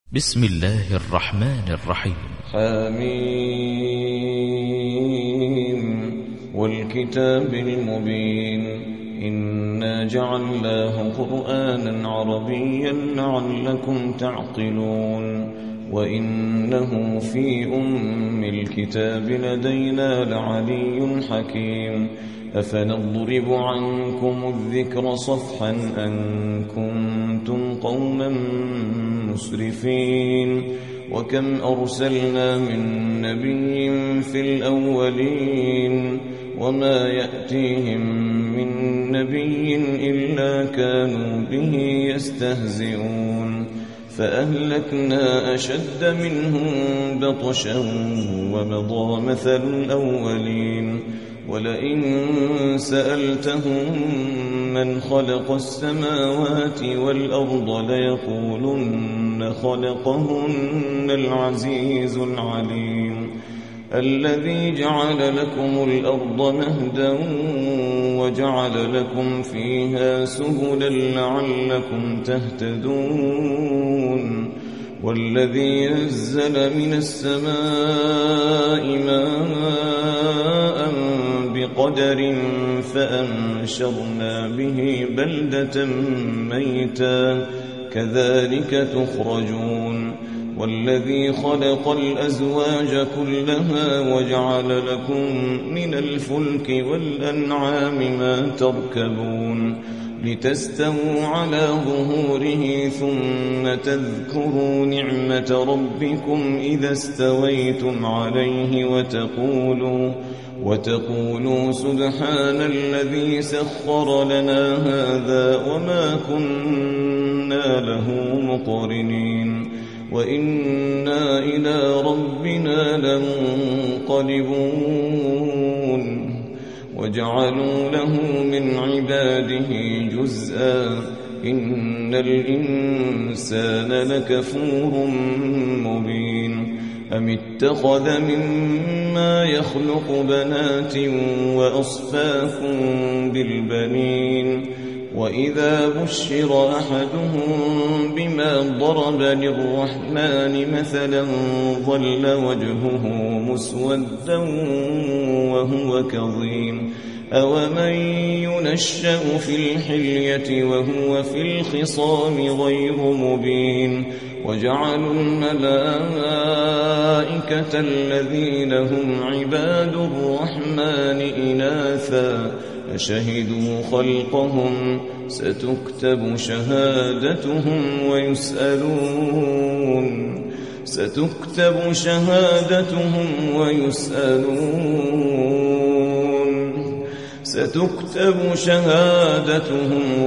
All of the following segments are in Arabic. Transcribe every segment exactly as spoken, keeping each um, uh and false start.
بسم الله الرحمن الرحيم. حميم والكتاب المبين إنا جعلناه قرآنا عربيا لعلكم تعقلون وإنه في أم الكتاب لدينا لعلي حكيم أفنضرب عنكم الذكر صفحا أن كنتم قوما مسرفين وكم أرسلنا من نبي في الأولين وما يأتيهم من نبي إلا كانوا به يستهزئون فأهلكنا أشد منهم بطشا ومضى مثل الأولين ولئن سألتهم من خلق السماوات والأرض ليقولن خلقهن العزيز العليم الذي جعل لكم الأرض مهدا وجعل لكم فيها سبلا لعلكم تهتدون والذي نزل من السماء ماء بقدر فأنشرنا به بلدة ميتا كذلك تخرجون والذي خلق الأزواج كلها وجعل لكم من الفلك والأنعام ما تركبون لتستووا على ظهوره ثم تذكروا نعمة ربكم إذا استويتم عليه وتقولوا وتقولوا سبحان الذي سخر لنا هذا وما كنا له مقرنين وإنا إلى ربنا لمنقلبون وجعلوا له من عباده جزءا إن الإنسان لكفور مبين أم اتخذ مما يخلق بنات وأصفاكم بالبنين وإذا بشر أحدهم بما ضرب للرحمن مثلا ظل وجهه مسودا وهو كظيم أومن ينشأ في الحلية وهو في الخصام غير مبين وجعلوا الملائكة الذين هم عباد الرحمن إناثا أشهدوا خلقهم ستكتب شهادتهم ويسألون ستكتب شهادتهم ويسألون ستكتب شهادتهم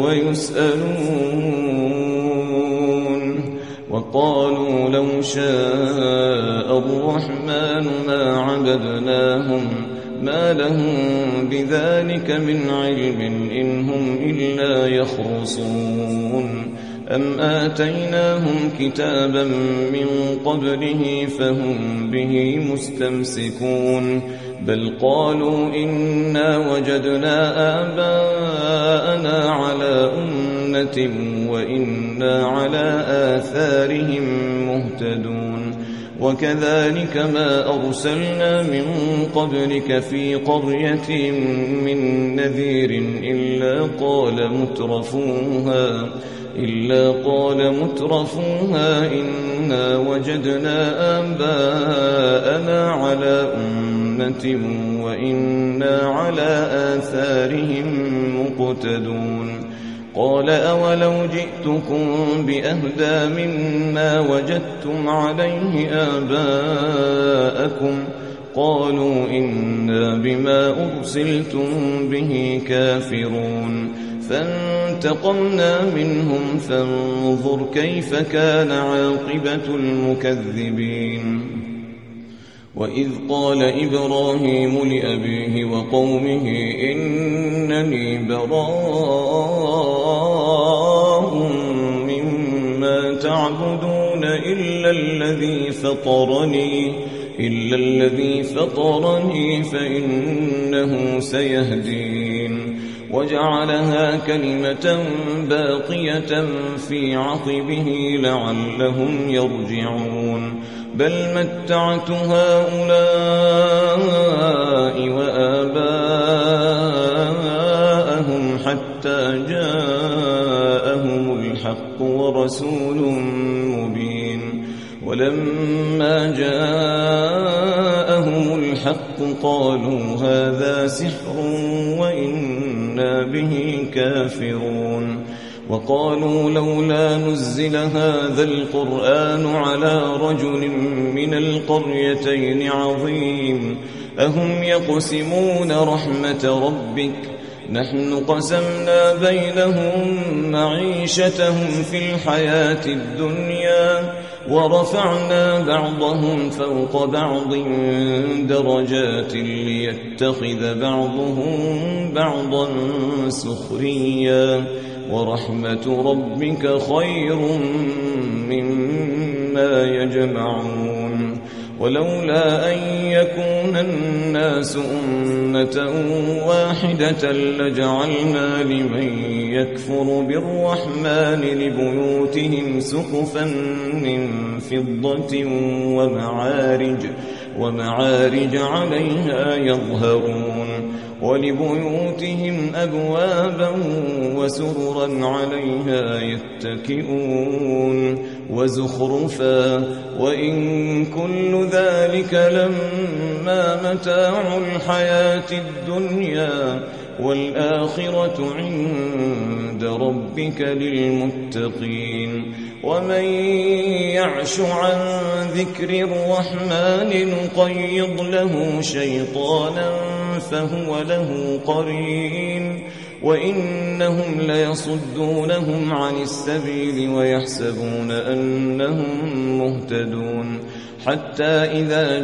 ويسألون وقالوا لو شاء الرحمن ما عبدناهم ما لهم بذلك من علم إن هم إلا يخرصون أم آتيناهم كتابا من قبله فهم به مستمسكون بل قالوا إنا وجدنا آباءنا على أمة وإنا على آثارهم مهتدون وكذلك ما أرسلنا من قبلك في قرية من نذير إلا قال مترفوها إلا قال مترفوها إنا وجدنا آباءنا على أمة وإنا على آثارهم مقتدون قال أولو جئتكم بأهدى مما وجدتم عليه آباءكم قالوا إنا بما أرسلتم به كافرون فانتقمنا منهم فانظر كيف كان عاقبة المكذبين وإذ قال إبراهيم لأبيه وقومه إنني براء مما تعبدون إلا الذي فطرني إلا الذي فطرني فإنه سيهدين وجعلها كلمة باقية في عقبه لعلهم يرجعون بل متعت هؤلاء وآباءهم حتى جاءهم الحق ورسول مبين ولما جاءهم الحق قالوا هذا سحر وإنا به كافرون وقالوا لولا نزل هذا القرآن على رجل من القريتين عظيم أهم يقسمون رحمة ربك نحن قسمنا بينهم معيشتهم في الحياة الدنيا ورفعنا بعضهم فوق بعض درجات ليتخذ بعضهم بعضا سخريا ورحمة ربك خير مما يجمعون ولولا أن يكون الناس أمة واحدة لجعلنا لمن يكفر بالرحمن لبيوتهم سقفا من فضة ومعارج ومعارج عليها يظهرون ولبيوتهم أبوابا وسررا عليها يتكئون وزخرفا وإن كل ذلك لما متاع الحياة الدنيا والآخرة عند ربك للمتقين ومن يعش عن ذكر الرحمن نقيض له شيطانا فهو له قرين وإنهم ليصدونهم عن السبيل ويحسبون أنهم مهتدون حتى إذا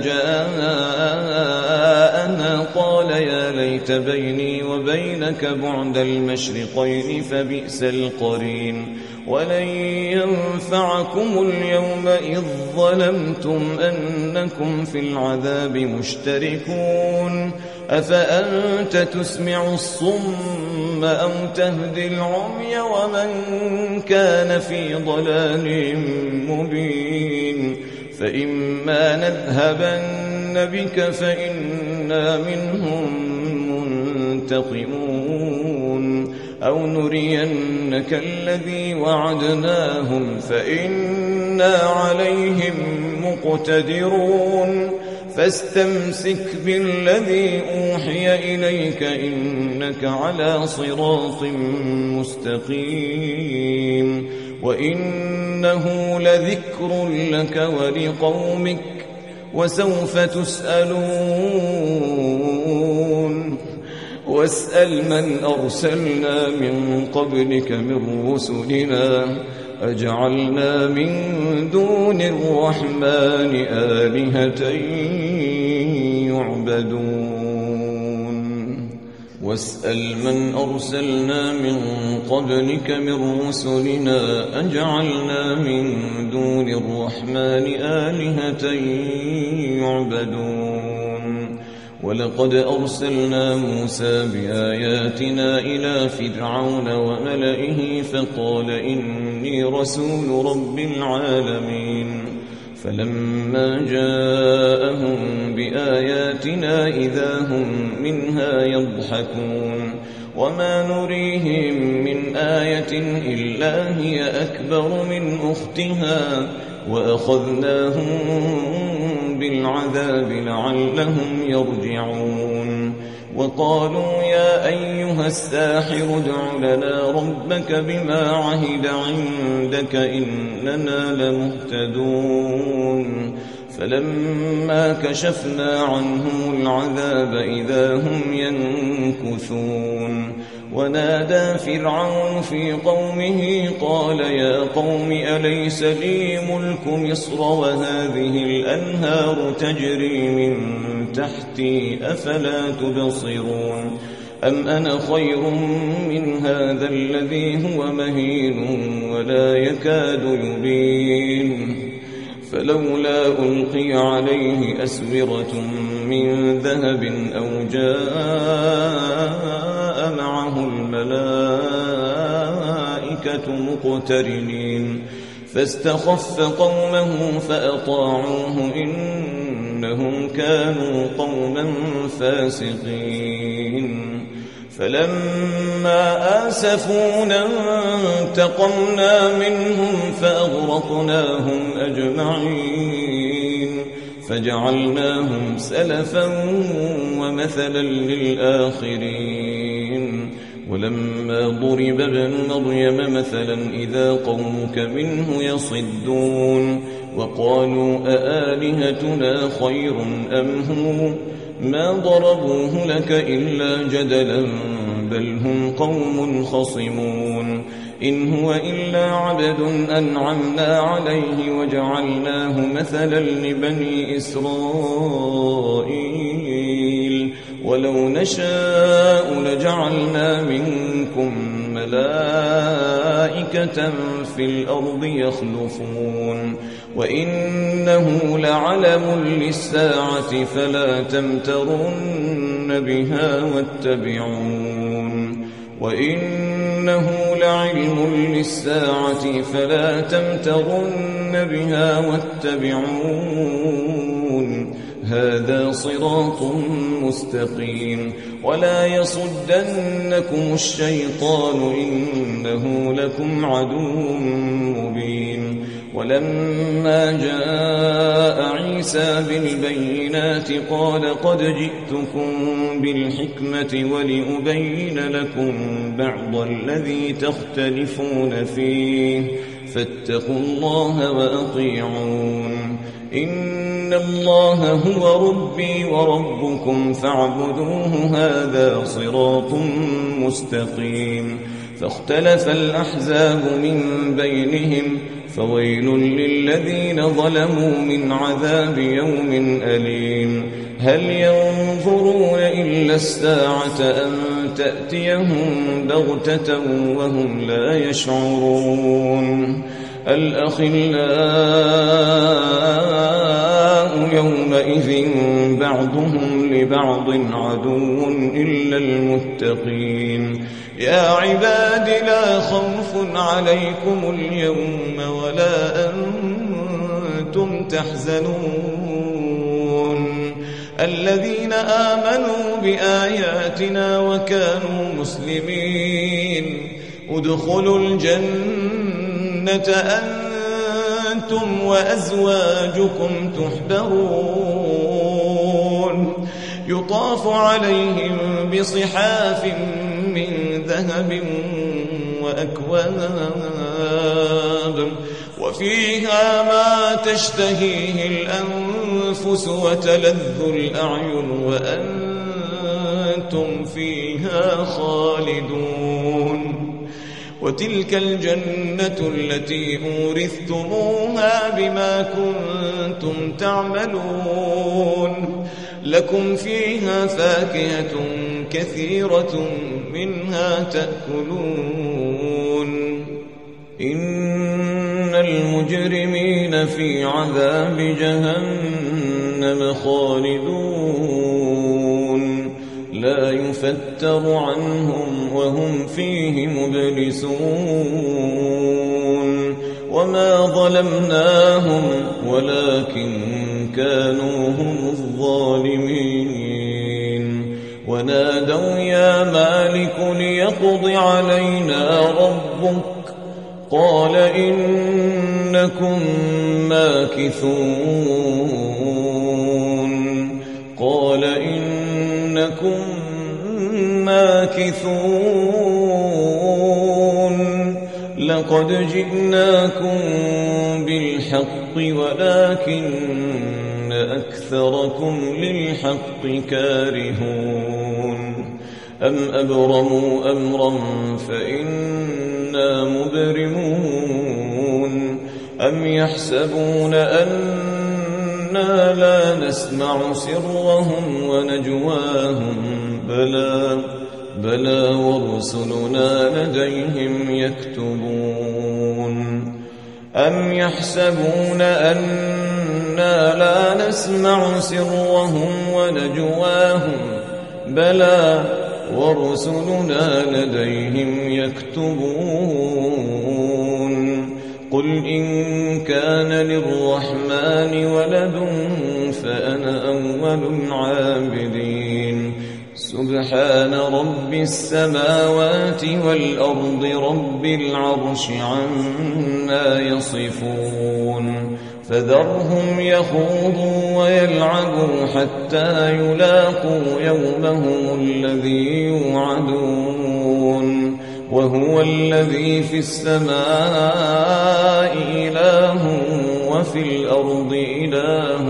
جاءنا قال يا ليت بيني وبينك بعد المشرقين فبئس القرين ولن ينفعكم اليوم إذ ظلمتم أنكم في العذاب مشتركون أفأنت تسمع الصم أو تهدي العمي ومن كان في ضلال مبين فإما نذهبن بك فإنا منهم منتقمون أو نرينك الذي وعدناهم فإنا عليهم مقتدرون فاستمسك بالذي أوحي إليك إنك على صراط مستقيم وإنه لذكر لك ولقومك وسوف تسألون واسأل من أرسلنا من قبلك من رسلنا أجعلنا من دون الرحمن آلهة يعبدون واسأل من أرسلنا من قبلك من رسلنا أجعلنا من دون الرحمن آلهة يعبدون ولقد أرسلنا موسى بآياتنا إلى فرعون وملئه فقال إني رسول رب العالمين فلما جاءهم بآياتنا إذا هم منها يضحكون وما نريهم من آية إلا هي أكبر من أختها وأخذناهم بالعذاب لعلهم يرجعون وقالوا يا أيها الساحر ادع لنا ربك بما عهد عندك إننا لمهتدون فلما كشفنا عنهم العذاب إذا هم ينكثون ونادى فرعون في قومه قال يا قوم أليس لي ملك مصر وهذه الأنهار تجري من تحتي أفلا تبصرون أم أنا خير من هذا الذي هو مهين ولا يكاد يبين فلولا ألقي عليه أسورة من ذهب أو جاء معه والملائكة مقترنين فاستخف قومه فأطاعوه إنهم كانوا قوما فاسقين فلما آسفونا انتقمنا منهم فأغرقناهم أجمعين فجعلناهم سلفا ومثلا للآخرين ولما ضرب ابن مريم مثلا إذا قومك منه يصدون وقالوا أآلهتنا خير أم هو ما ضربوه لك إلا جدلا بل هم قوم خصمون إن هو إلا عبد أنعمنا عليه وجعلناه مثلا لبني إسرائيل ولو نشاء لجعلنا منكم ملائكة في الأرض يخلفون وإنه لعلم للساعة فلا تمترن بها واتبعون وإنه لعلم للساعة فلا تمترن بها واتبعون هذا صراط مستقيم ولا يصدنكم الشيطان إنه لكم عدو مبين ولما جاء عيسى بالبينات قال قد جئتكم بالحكمة ولأبين لكم بعض الذي تختلفون فيه فاتقوا الله وأطيعون إن الله هو ربي وربكم فاعبدوه هذا صراط مستقيم فاختلف الأحزاب من بينهم فويل للذين ظلموا من عذاب يوم أليم هل ينظرون إلا الساعة أن تأتيهم بغتة وهم لا يشعرون الأخلاء يومئذ بعضهم لبعض عدو إلا المتقين يا عباد لا خوف عليكم اليوم ولا أنتم تحزنون الذين آمنوا بآياتنا وكانوا مسلمين ادخلوا الجنة أنتم وأزواجكم تحبرون يطاف عليهم بصحاف من ذهب وأكواب وفيها ما تشتهيه الأنفس وتلذ الأعين وأنتم فيها خالدون وتلك الجنة التي أورثتموها بما كنتم تعملون لكم فيها فاكهة كثيرة منها تأكلون إن المجرمين في عذاب جهنم خالدون لا يفتر عنهم وهم فيه مبلسون وما ظلمناهم ولكن كانوا هم الظالمين ونادوا يا مالك ليقض علينا ربك قال إنكم ماكثون قال إنكم ماكثون لقد جئناكم بالحق ولكن أكثركم للحق كارهون أم أبرموا أمرا فإنا مبرمون أم يحسبون أنا لا نسمع سرهم ونجواهم بلى بلى ورسلنا لديهم يكتبون أم يحسبون أنا لا نسمع سرهم ونجواهم بلى ورسلنا لديهم يكتبون قل إن كان للرحمن ولد فأنا أول العابدين سبحان رب السماوات والأرض رب العرش عما يصفون فذرهم يخوضوا ويلعبوا حتى يلاقوا يومهم الذي يوعدون وهو الذي في السماء إله وفي الأرض إله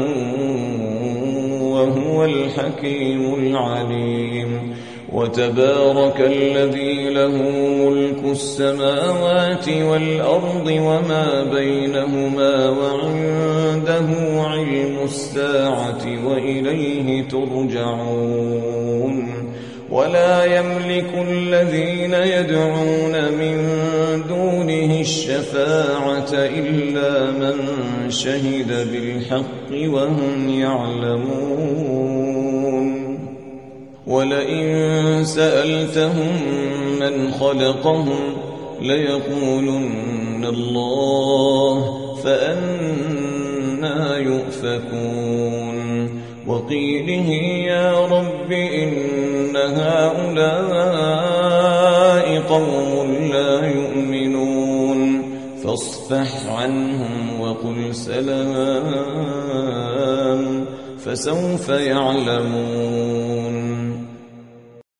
وهو الحكيم العليم وتبارك الذي له ملك السماوات والأرض وما بينهما وعنده علم الساعة وإليه ترجعون ولا يملك الذين يدعون من دونه الشفاعة إلا من شهد بالحق وهم يعلمون ولئن سألتهم من خلقهم ليقولن الله فأنى يؤفكون وقيله يا رب إن هؤلاء قوم لا يؤمنون فاصفح عنهم وقل سلام فسوف يعلمون